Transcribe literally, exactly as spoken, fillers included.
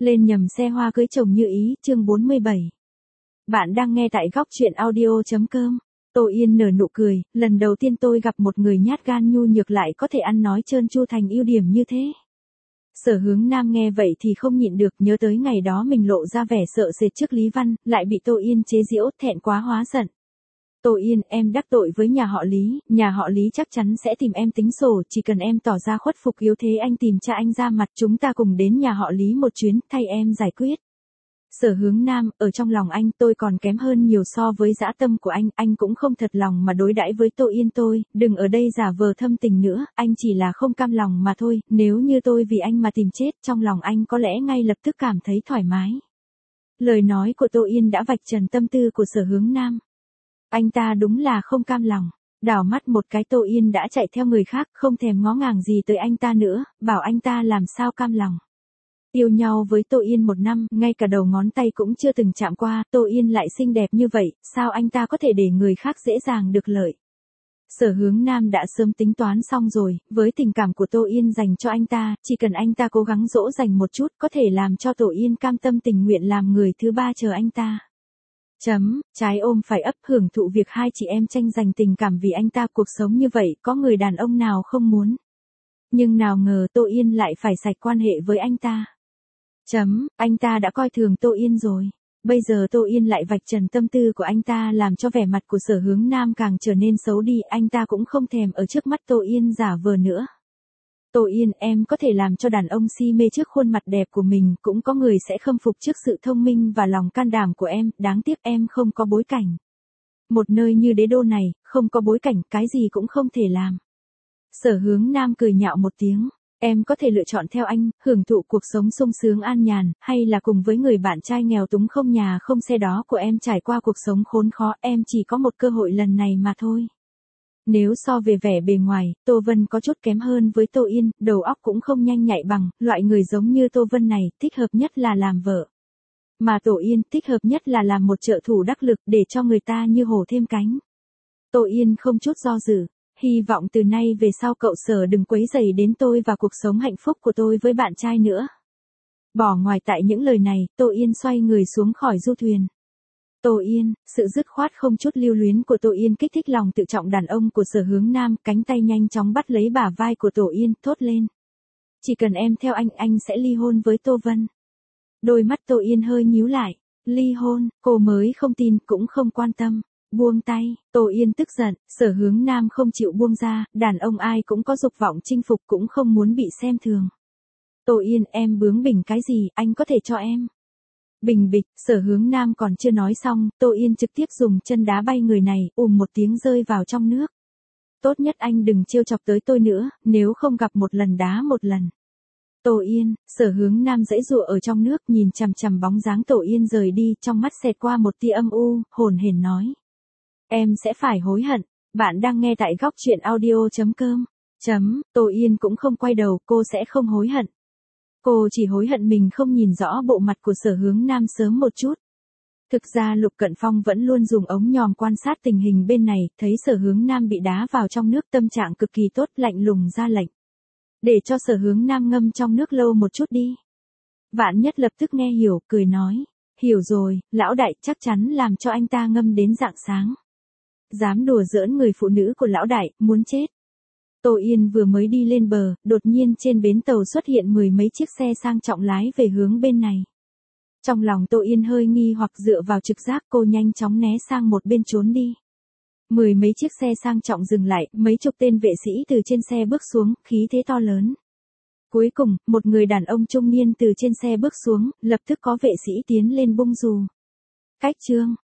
Lên nhầm xe hoa cưới chồng như ý, chương bốn mươi bảy. Bạn đang nghe tại góc truyện audio.com. Tô Yên nở nụ cười, lần đầu tiên tôi gặp một người nhát gan nhu nhược lại có thể ăn nói trơn tru thành ưu điểm như thế. Sở Hướng Nam nghe vậy thì không nhịn được, nhớ tới ngày đó mình lộ ra vẻ sợ sệt trước Lý Văn, lại bị Tô Yên chế giễu, thẹn quá hóa giận. Tô Yên, em đắc tội với nhà họ Lý, nhà họ Lý chắc chắn sẽ tìm em tính sổ, chỉ cần em tỏ ra khuất phục yếu thế anh tìm cha anh ra mặt, chúng ta cùng đến nhà họ Lý một chuyến, thay em giải quyết. Sở Hướng Nam, ở trong lòng anh tôi còn kém hơn nhiều so với dã tâm của anh, anh cũng không thật lòng mà đối đãi với Tô Yên tôi, đừng ở đây giả vờ thâm tình nữa, anh chỉ là không cam lòng mà thôi, nếu như tôi vì anh mà tìm chết, trong lòng anh có lẽ ngay lập tức cảm thấy thoải mái. Lời nói của Tô Yên đã vạch trần tâm tư của Sở Hướng Nam. Anh ta đúng là không cam lòng, đảo mắt một cái Tô Yên đã chạy theo người khác, không thèm ngó ngàng gì tới anh ta nữa, bảo anh ta làm sao cam lòng. Yêu nhau với Tô Yên một năm, ngay cả đầu ngón tay cũng chưa từng chạm qua, Tô Yên lại xinh đẹp như vậy, sao anh ta có thể để người khác dễ dàng được lợi. Sở Hướng Nam đã sớm tính toán xong rồi, với tình cảm của Tô Yên dành cho anh ta, chỉ cần anh ta cố gắng dỗ dành một chút, có thể làm cho Tô Yên cam tâm tình nguyện làm người thứ ba chờ anh ta. Chấm, trái ôm phải ấp, hưởng thụ việc hai chị em tranh giành tình cảm vì anh ta, cuộc sống như vậy, có người đàn ông nào không muốn. Nhưng nào ngờ Tô Yên lại phải sạch quan hệ với anh ta. Chấm, anh ta đã coi thường Tô Yên rồi. Bây giờ Tô Yên lại vạch trần tâm tư của anh ta làm cho vẻ mặt của Sở Hướng Nam càng trở nên xấu đi, anh ta cũng không thèm ở trước mắt Tô Yên giả vờ nữa. Tô Yên, em có thể làm cho đàn ông si mê trước khuôn mặt đẹp của mình, cũng có người sẽ khâm phục trước sự thông minh và lòng can đảm của em, đáng tiếc em không có bối cảnh. Một nơi như đế đô này, không có bối cảnh, cái gì cũng không thể làm. Sở Hướng Nam cười nhạo một tiếng, em có thể lựa chọn theo anh, hưởng thụ cuộc sống sung sướng an nhàn, hay là cùng với người bạn trai nghèo túng không nhà không xe đó của em trải qua cuộc sống khốn khó, em chỉ có một cơ hội lần này mà thôi. Nếu so về vẻ bề ngoài, Tô Vân có chút kém hơn với Tô Yên, đầu óc cũng không nhanh nhạy bằng, loại người giống như Tô Vân này, thích hợp nhất là làm vợ. Mà Tô Yên thích hợp nhất là làm một trợ thủ đắc lực để cho người ta như hổ thêm cánh. Tô Yên không chút do dự, hy vọng từ nay về sau cậu Sở đừng quấy rầy đến tôi và cuộc sống hạnh phúc của tôi với bạn trai nữa. Bỏ ngoài tại những lời này, Tô Yên xoay người xuống khỏi du thuyền. Tô Yên, sự dứt khoát không chút lưu luyến của Tô Yên kích thích lòng tự trọng đàn ông của Sở Hướng Nam, cánh tay nhanh chóng bắt lấy bả vai của Tô Yên, thốt lên. Chỉ cần em theo anh, anh sẽ ly hôn với Tô Vân. Đôi mắt Tô Yên hơi nhíu lại, ly hôn, cô mới không tin, cũng không quan tâm. Buông tay, Tô Yên tức giận, Sở Hướng Nam không chịu buông ra, đàn ông ai cũng có dục vọng chinh phục, cũng không muốn bị xem thường. Tô Yên, em bướng bỉnh cái gì, anh có thể cho em. Bình bịch, Sở Hướng Nam còn chưa nói xong, Tô Yên trực tiếp dùng chân đá bay người này, ùm một tiếng rơi vào trong nước. Tốt nhất anh đừng trêu chọc tới tôi nữa, nếu không gặp một lần đá một lần. Tô Yên, Sở Hướng Nam giãy giụa ở trong nước, nhìn chằm chằm bóng dáng Tô Yên rời đi, trong mắt xẹt qua một tia âm u, hồn hển nói. Em sẽ phải hối hận. Bạn đang nghe tại góc truyện audio.com. Chấm, Tô Yên cũng không quay đầu, cô sẽ không hối hận. Cô chỉ hối hận mình không nhìn rõ bộ mặt của Sở Hướng Nam sớm một chút. Thực ra Lục Cận Phong vẫn luôn dùng ống nhòm quan sát tình hình bên này, thấy Sở Hướng Nam bị đá vào trong nước, tâm trạng cực kỳ tốt, lạnh lùng ra lệnh. Để cho Sở Hướng Nam ngâm trong nước lâu một chút đi. Vạn Nhất lập tức nghe hiểu, cười nói. Hiểu rồi, lão đại, chắc chắn làm cho anh ta ngâm đến rạng sáng. Dám đùa giỡn người phụ nữ của lão đại, muốn chết. Tô Yên vừa mới đi lên bờ, đột nhiên trên bến tàu xuất hiện mười mấy chiếc xe sang trọng lái về hướng bên này. Trong lòng Tô Yên hơi nghi hoặc dựa vào trực giác, cô nhanh chóng né sang một bên trốn đi. Mười mấy chiếc xe sang trọng dừng lại, mấy chục tên vệ sĩ từ trên xe bước xuống, khí thế to lớn. Cuối cùng, một người đàn ông trung niên từ trên xe bước xuống, lập tức có vệ sĩ tiến lên bung dù. Cách chương,